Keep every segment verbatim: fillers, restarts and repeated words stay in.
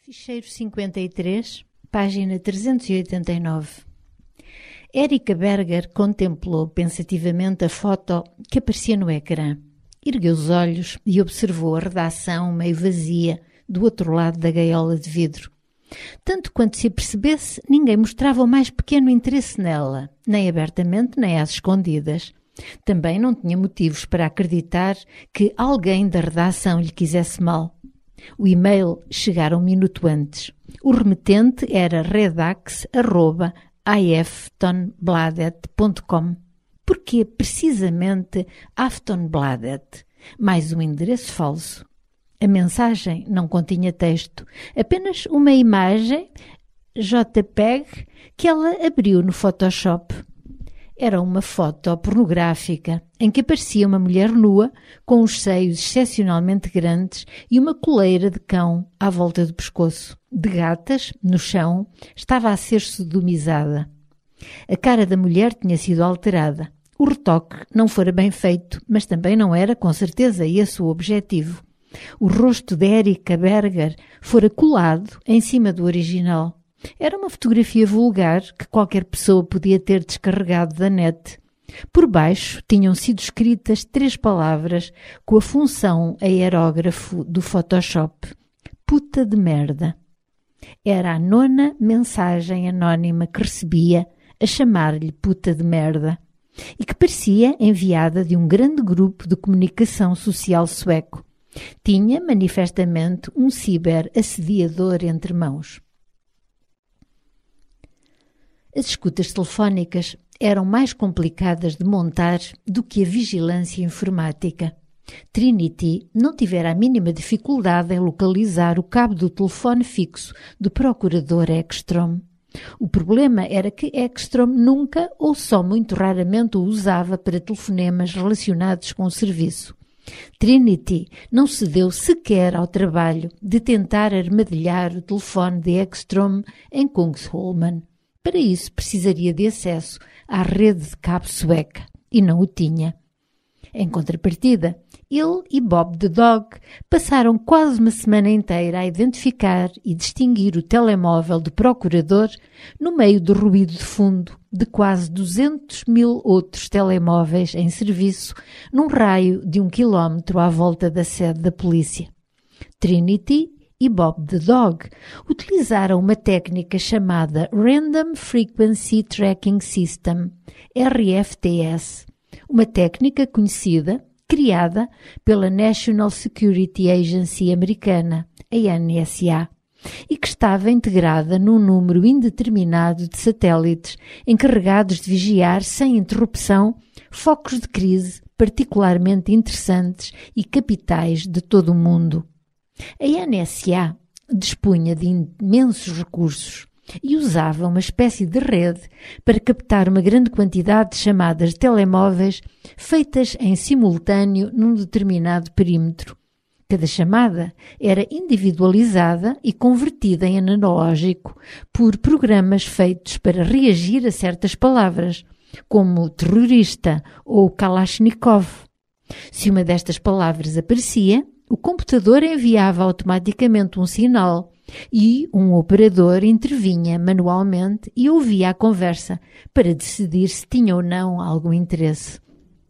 Ficheiro cinquenta e três, página trezentos e oitenta e nove. Erika Berger contemplou pensativamente a foto que aparecia no ecrã. Ergueu os olhos e observou a redação meio vazia do outro lado da gaiola de vidro. Tanto quanto se apercebesse, ninguém mostrava o mais pequeno interesse nela, nem abertamente nem às escondidas. Também não tinha motivos para acreditar que alguém da redação lhe quisesse mal. O e-mail chegara um minuto antes. O remetente era redax arroba aftonbladet ponto com. Porquê precisamente Aftonbladet? Mais um endereço falso. A mensagem não continha texto, apenas uma imagem JPEG que ela abriu no Photoshop. Era uma foto pornográfica em que aparecia uma mulher nua com os seios excepcionalmente grandes e uma coleira de cão à volta do pescoço. De gatas, no chão, estava a ser sodomizada. A cara da mulher tinha sido alterada. O retoque não fora bem feito, mas também não era, com certeza, esse o objetivo. O rosto de Erika Berger fora colado em cima do original. Era uma fotografia vulgar que qualquer pessoa podia ter descarregado da net. Por baixo tinham sido escritas três palavras com a função aerógrafo do Photoshop. Puta de merda. Era a nona mensagem anónima que recebia a chamar-lhe puta de merda e que parecia enviada de um grande grupo de comunicação social sueco. Tinha, manifestamente, um ciberassediador entre mãos. As escutas telefónicas eram mais complicadas de montar do que a vigilância informática. Trinity não tivera a mínima dificuldade em localizar o cabo do telefone fixo do procurador Ekstrom. O problema era que Ekstrom nunca ou só muito raramente o usava para telefonemas relacionados com o serviço. Trinity não se deu sequer ao trabalho de tentar armadilhar o telefone de Ekstrom em Kungsholmen. Para isso precisaria de acesso à rede de cabo sueca, e não o tinha. Em contrapartida, ele e Bob the Dog passaram quase uma semana inteira a identificar e distinguir o telemóvel do procurador no meio do ruído de fundo de quase duzentos mil outros telemóveis em serviço num raio de um quilómetro à volta da sede da polícia. Trinity e Bob the Dog utilizaram uma técnica chamada Random Frequency Tracking System, R F T S, uma técnica conhecida, criada pela National Security Agency americana, a N S A, e que estava integrada num número indeterminado de satélites encarregados de vigiar sem interrupção focos de crise particularmente interessantes e capitais de todo o mundo. A N S A dispunha de imensos recursos e usava uma espécie de rede para captar uma grande quantidade de chamadas de telemóveis feitas em simultâneo num determinado perímetro. Cada chamada era individualizada e convertida em analógico por programas feitos para reagir a certas palavras, como terrorista ou Kalashnikov. Se uma destas palavras aparecia, o computador enviava automaticamente um sinal e um operador intervinha manualmente e ouvia a conversa para decidir se tinha ou não algum interesse.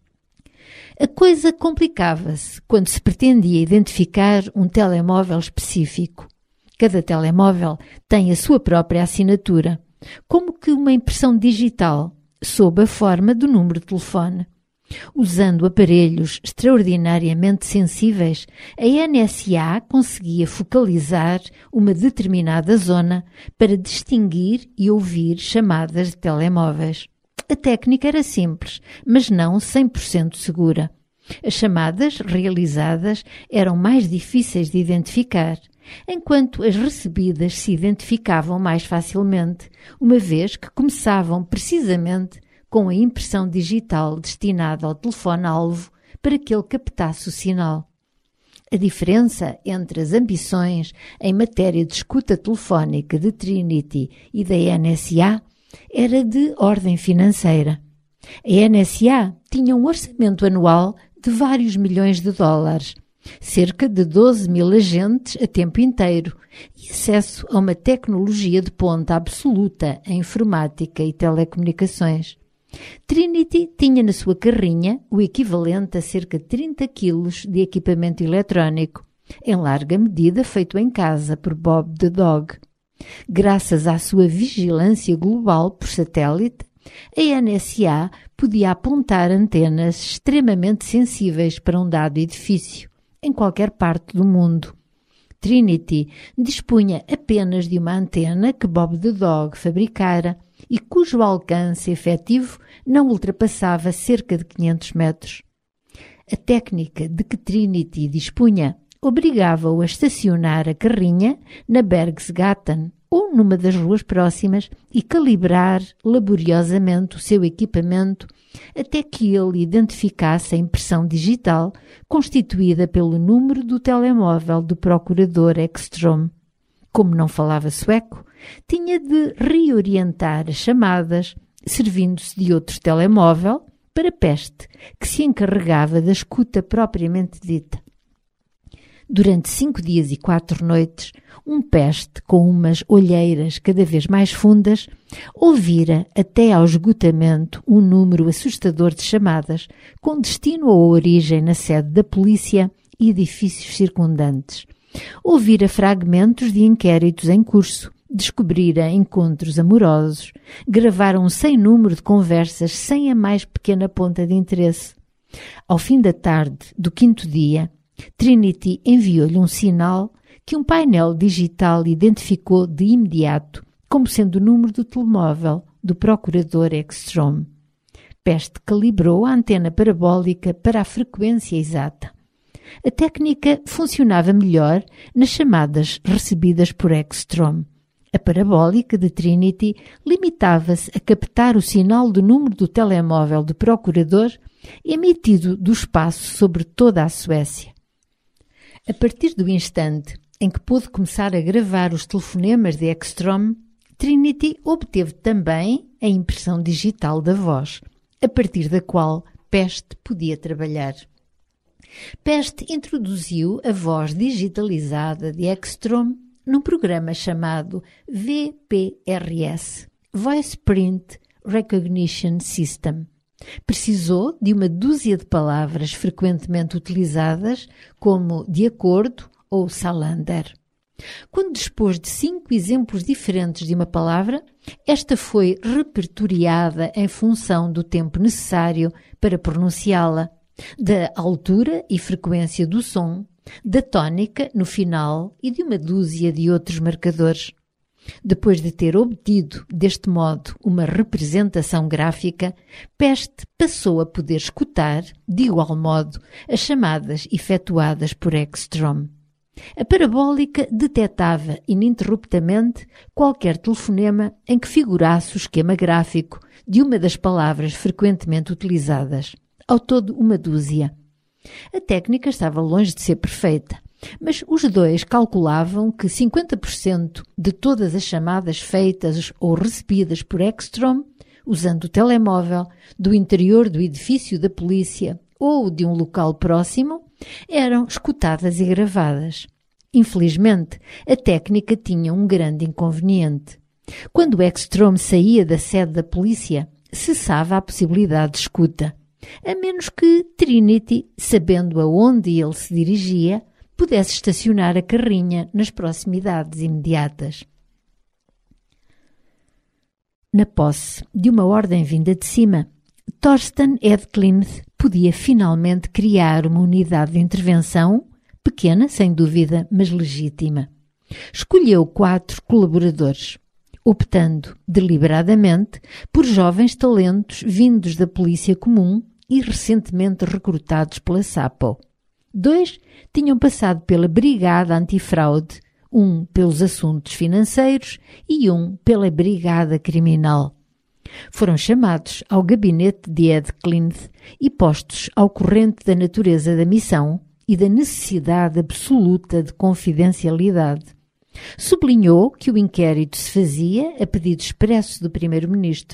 A coisa complicava-se quando se pretendia identificar um telemóvel específico. Cada telemóvel tem a sua própria assinatura, como que uma impressão digital, sob a forma do número de telefone. Usando aparelhos extraordinariamente sensíveis, a N S A conseguia focalizar uma determinada zona para distinguir e ouvir chamadas de telemóveis. A técnica era simples, mas não cem por cento segura. As chamadas realizadas eram mais difíceis de identificar, enquanto as recebidas se identificavam mais facilmente, uma vez que começavam precisamente com a impressão digital destinada ao telefone-alvo para que ele captasse o sinal. A diferença entre as ambições em matéria de escuta telefónica de Trinity e da N S A era de ordem financeira. A N S A tinha um orçamento anual de vários milhões de dólares cerca de doze mil agentes a tempo inteiro e acesso a uma tecnologia de ponta absoluta em informática e telecomunicações. Trinity tinha na sua carrinha o equivalente a cerca de trinta quilos de equipamento eletrónico, em larga medida feito em casa por Bob the Dog. Graças à sua vigilância global por satélite, a N S A podia apontar antenas extremamente sensíveis para um dado edifício, em qualquer parte do mundo. Trinity dispunha apenas de uma antena que Bob the Dog fabricara e cujo alcance efetivo não ultrapassava cerca de quinhentos metros. A técnica de que Trinity dispunha obrigava-o a estacionar a carrinha na Bergsgatan ou numa das ruas próximas e calibrar laboriosamente o seu equipamento até que ele identificasse a impressão digital constituída pelo número do telemóvel do procurador Ekstrom. Como não falava sueco, tinha de reorientar as chamadas, servindo-se de outro telemóvel para Peste, que se encarregava da escuta propriamente dita. Durante cinco dias e quatro noites, um Peste com umas olheiras cada vez mais fundas ouvira até ao esgotamento um número assustador de chamadas com destino ou origem na sede da polícia e edifícios circundantes. Ouvira fragmentos de inquéritos em curso, descobrira encontros amorosos, gravara um sem número de conversas sem a mais pequena ponta de interesse. Ao fim da tarde do quinto dia, Trinity enviou-lhe um sinal que um painel digital identificou de imediato como sendo o número do telemóvel do procurador Ekstrom. Peste calibrou a antena parabólica para a frequência exata. A técnica funcionava melhor nas chamadas recebidas por Ekstrom. A parabólica de Trinity limitava-se a captar o sinal do número do telemóvel do procurador emitido do espaço sobre toda a Suécia. A partir do instante em que pôde começar a gravar os telefonemas de Ekstrom, Trinity obteve também a impressão digital da voz, a partir da qual Peste podia trabalhar. Peste introduziu a voz digitalizada de Ekstrom num programa chamado V P R S, Voice Print Recognition System. Precisou de uma dúzia de palavras frequentemente utilizadas, como de acordo ou salander. Quando dispôs de cinco exemplos diferentes de uma palavra, esta foi repertoriada em função do tempo necessário para pronunciá-la, da altura e frequência do som, da tónica no final e de uma dúzia de outros marcadores. Depois de ter obtido, deste modo, uma representação gráfica, Peste passou a poder escutar, de igual modo, as chamadas efetuadas por Ekstrom. A parabólica detectava ininterruptamente qualquer telefonema em que figurasse o esquema gráfico de uma das palavras frequentemente utilizadas, ao todo uma dúzia. A técnica estava longe de ser perfeita, mas os dois calculavam que cinquenta por cento de todas as chamadas feitas ou recebidas por Ekstrom, usando o telemóvel, do interior do edifício da polícia ou de um local próximo, eram escutadas e gravadas. Infelizmente, a técnica tinha um grande inconveniente. Quando Ekstrom saía da sede da polícia, cessava a possibilidade de escuta, a menos que Trinity, sabendo aonde ele se dirigia, pudesse estacionar a carrinha nas proximidades imediatas. Na posse de uma ordem vinda de cima, Torsten Edklint podia finalmente criar uma unidade de intervenção, pequena, sem dúvida, mas legítima. Escolheu quatro colaboradores, optando deliberadamente por jovens talentos vindos da polícia comum e recentemente recrutados pela SAPO. Dois tinham passado pela Brigada Antifraude, um pelos assuntos financeiros e um pela Brigada Criminal. Foram chamados ao gabinete de Edklint e postos ao corrente da natureza da missão e da necessidade absoluta de confidencialidade. Sublinhou que o inquérito se fazia a pedido expresso do primeiro-ministro.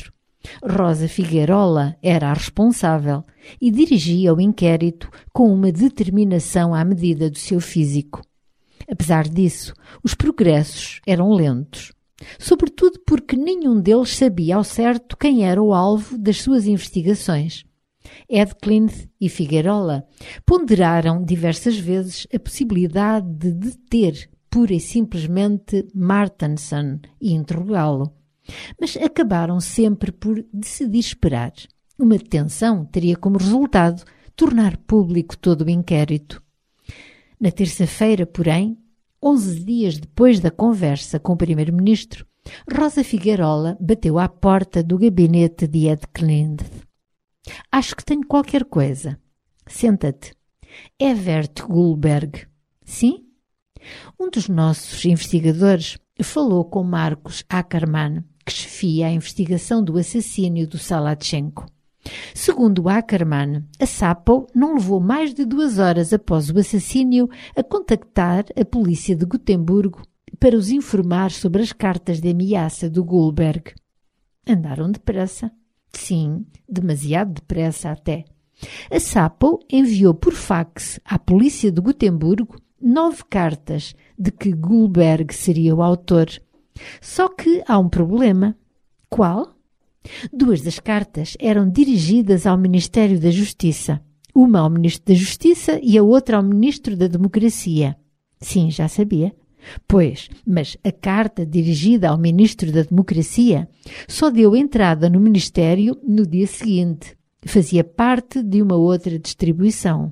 Rosa Figueirola era a responsável e dirigia o inquérito com uma determinação à medida do seu físico. Apesar disso, os progressos eram lentos, sobretudo porque nenhum deles sabia ao certo quem era o alvo das suas investigações. Edcliffe e Figueirola ponderaram diversas vezes a possibilidade de deter pura e simplesmente Martenson e interrogá-lo, mas acabaram sempre por decidir esperar. Uma detenção teria como resultado tornar público todo o inquérito. Na terça-feira, porém, onze dias depois da conversa com o primeiro-ministro, Rosa Figueirola bateu à porta do gabinete de Edcliffe. Acho que tenho qualquer coisa. Senta-te. Evert Goldberg. Sim? Um dos nossos investigadores falou com Marcos Ackermann, que chefia a investigação do assassínio do Salatchenko. Segundo Ackermann, a Sapo não levou mais de duas horas após o assassínio a contactar a polícia de Gotemburgo para os informar sobre as cartas de ameaça do Goldberg. Andaram depressa. Sim, demasiado depressa até. A Sapo enviou por fax à polícia de Gotemburgo nove cartas de que Goldberg seria o autor. Só que há um problema. Qual? Duas das cartas eram dirigidas ao Ministério da Justiça. Uma ao Ministro da Justiça e a outra ao Ministro da Democracia. Sim, já sabia. Pois, mas a carta dirigida ao Ministro da Democracia só deu entrada no Ministério no dia seguinte. Fazia parte de uma outra distribuição.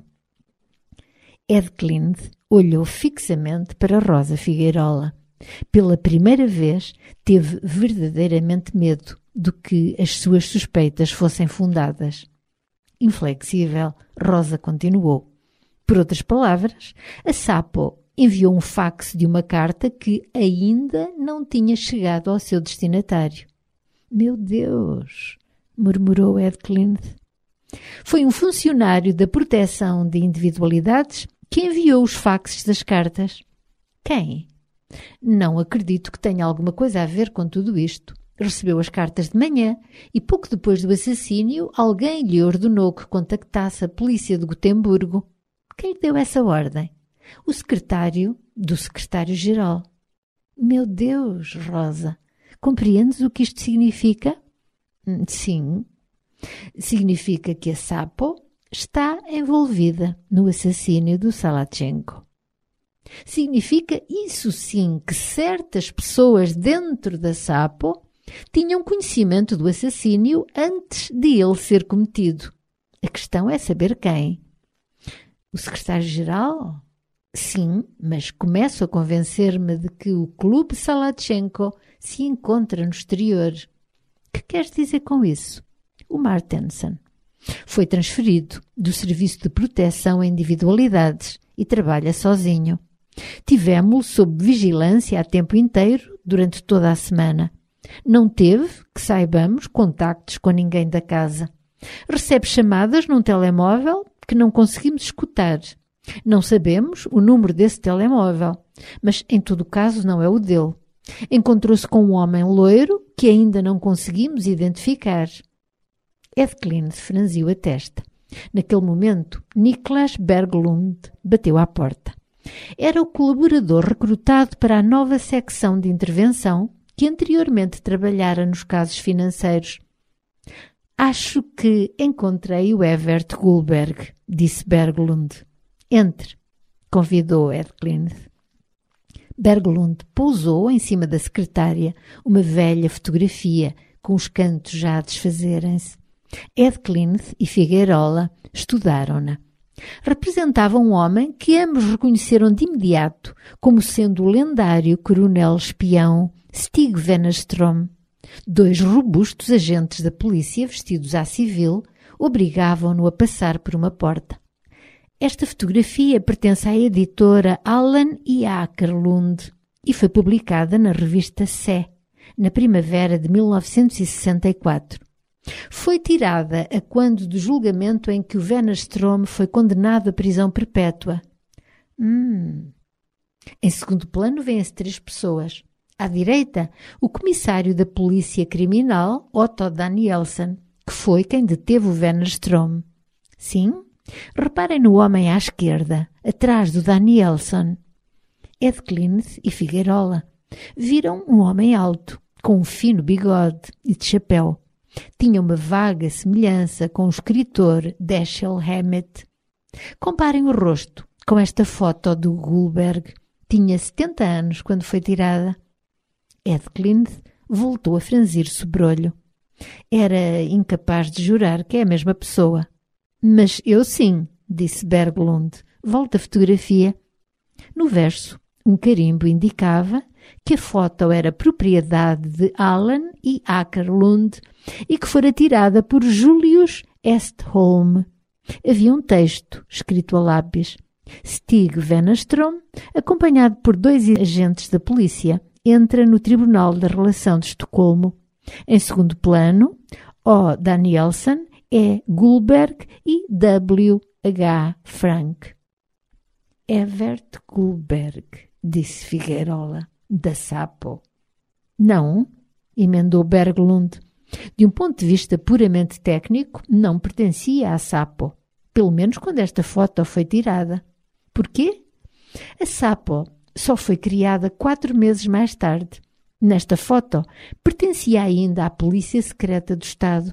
Edcliffe olhou fixamente para Rosa Figueirola. Pela primeira vez, teve verdadeiramente medo do que as suas suspeitas fossem fundadas. Inflexível, Rosa continuou. Por outras palavras, a Sapo enviou um fax de uma carta que ainda não tinha chegado ao seu destinatário. Meu Deus! Murmurou Edcliffe. Foi um funcionário da proteção de individualidades que enviou os faxes das cartas. Quem? Não acredito que tenha alguma coisa a ver com tudo isto. Recebeu as cartas de manhã e pouco depois do assassínio alguém lhe ordenou que contactasse a polícia de Gotemburgo. Quem lhe deu essa ordem? O secretário do secretário-geral. Meu Deus, Rosa, compreendes o que isto significa? Sim. Significa que a Sapo está envolvida no assassínio do Salatchenko. Significa, isso sim, que certas pessoas dentro da Sapo tinham conhecimento do assassínio antes de ele ser cometido. A questão é saber quem. O secretário-geral? Sim, mas começo a convencer-me de que o Clube Salatchenko se encontra no exterior. Que queres dizer com isso? O Martenson foi transferido do Serviço de Proteção a Individualidades e trabalha sozinho. Tivemo-lo sob vigilância a tempo inteiro durante toda a semana. Não teve, que saibamos, contactos com ninguém da casa. Recebe chamadas num telemóvel que não conseguimos escutar. Não sabemos o número desse telemóvel, mas em todo caso não é o dele. Encontrou-se com um homem loiro que ainda não conseguimos identificar. Edcliffe franziu a testa. Naquele momento, Niklas Berglund bateu à porta. Era o colaborador recrutado para a nova secção de intervenção que anteriormente trabalhara nos casos financeiros. Acho que encontrei o Evert Goldberg, disse Berglund. Entre, convidou Edcliffe. Berglund pousou em cima da secretária uma velha fotografia com os cantos já a desfazerem-se. Edcliffe e Figueirola estudaram-na. Representava um homem que ambos reconheceram de imediato como sendo o lendário coronel espião Stig Wennerström. Dois robustos agentes da polícia vestidos à civil obrigavam-no a passar por uma porta. Esta fotografia pertence à editora Allen e Akerlund e foi publicada na revista Sé, na primavera de mil novecentos e sessenta e quatro. Foi tirada a quando do julgamento em que o Wennerström foi condenado à prisão perpétua. Hum. Em segundo plano vêm-se três pessoas. À direita, o comissário da polícia criminal, Otto Danielson, que foi quem deteve o Wennerstrom. Sim, reparem no homem à esquerda, atrás do Danielson. Edcliffe e Figuerola viram um homem alto, com um fino bigode e de chapéu. Tinha uma vaga semelhança com o escritor Dashiell Hammett. Comparem o rosto com esta foto do Goldberg. Tinha setenta anos quando foi tirada. Edcliffe voltou a franzir o sobrolho. Era incapaz de jurar que é a mesma pessoa. Mas eu sim, disse Berglund. Volta a fotografia. No verso, um carimbo indicava que a foto era propriedade de Allen e Akerlund e que fora tirada por Julius Estholm. Havia um texto, escrito a lápis. Stig Wennerstrom, acompanhado por dois agentes da polícia, entra no Tribunal da Relação de Estocolmo. Em segundo plano, O. Danielson, E. Goldberg e W. H. Frank. Evert Goldberg, disse Figuerola, da Sapo. Não, emendou Berglund. De um ponto de vista puramente técnico, não pertencia à Sapo, pelo menos quando esta foto foi tirada. Porquê? A Sapo só foi criada quatro meses mais tarde. Nesta foto, pertencia ainda à Polícia Secreta do Estado.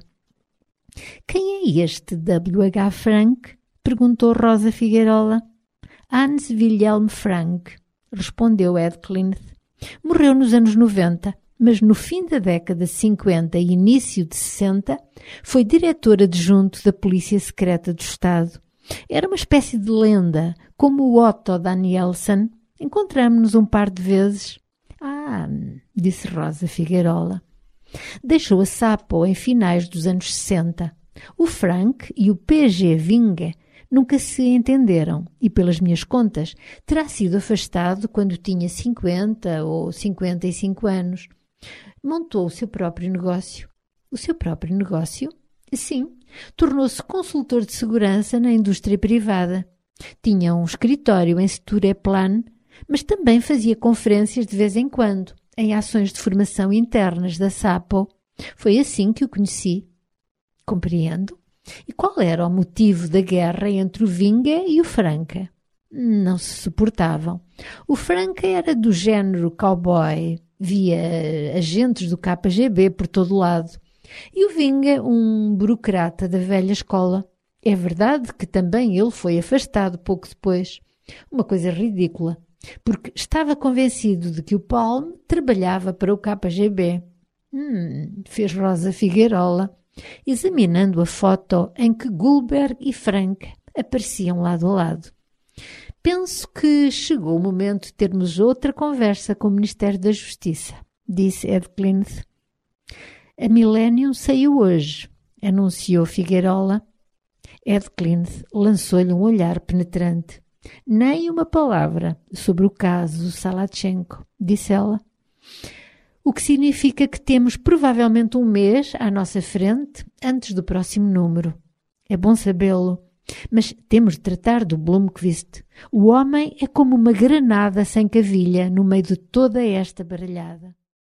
Quem é este W H. Frank? Perguntou Rosa Figuerola. Hans Wilhelm Frank, respondeu Edcliffe. Morreu nos anos noventa, mas no fim da década de cinquenta e início de sessenta foi diretor adjunto da Polícia Secreta do Estado. Era uma espécie de lenda, como o Otto Danielson. Encontramo-nos um par de vezes. Ah, disse Rosa Figuerola. Deixou a Sapo em finais dos anos sessenta. O Frank e o P G Vinge nunca se entenderam e, pelas minhas contas, terá sido afastado quando tinha cinquenta ou cinquenta e cinco anos. Montou o seu próprio negócio. O seu próprio negócio? Sim, tornou-se consultor de segurança na indústria privada. Tinha um escritório em Stureplan, mas também fazia conferências de vez em quando, em ações de formação internas da Sapo. Foi assim que o conheci. Compreendo. E qual era o motivo da guerra entre o Vinge e o Franca? Não se suportavam. O Franca era do género cowboy, via agentes do K G B por todo lado. E o Vinge, um burocrata da velha escola. É verdade que também ele foi afastado pouco depois. Uma coisa ridícula, porque estava convencido de que o Palm trabalhava para o K G B. Hum, fez Rosa Figuerola, examinando a foto em que Goldberg e Frank apareciam lado a lado. Penso que chegou o momento de termos outra conversa com o Ministério da Justiça, disse Edcliffe. A Millennium saiu hoje, anunciou Figuerola. Edcliffe lançou-lhe um olhar penetrante. Nem uma palavra sobre o caso Salachenko, disse ela. O que significa que temos provavelmente um mês à nossa frente antes do próximo número. É bom sabê-lo, mas temos de tratar do Blomqvist. O homem é como uma granada sem cavilha no meio de toda esta baralhada.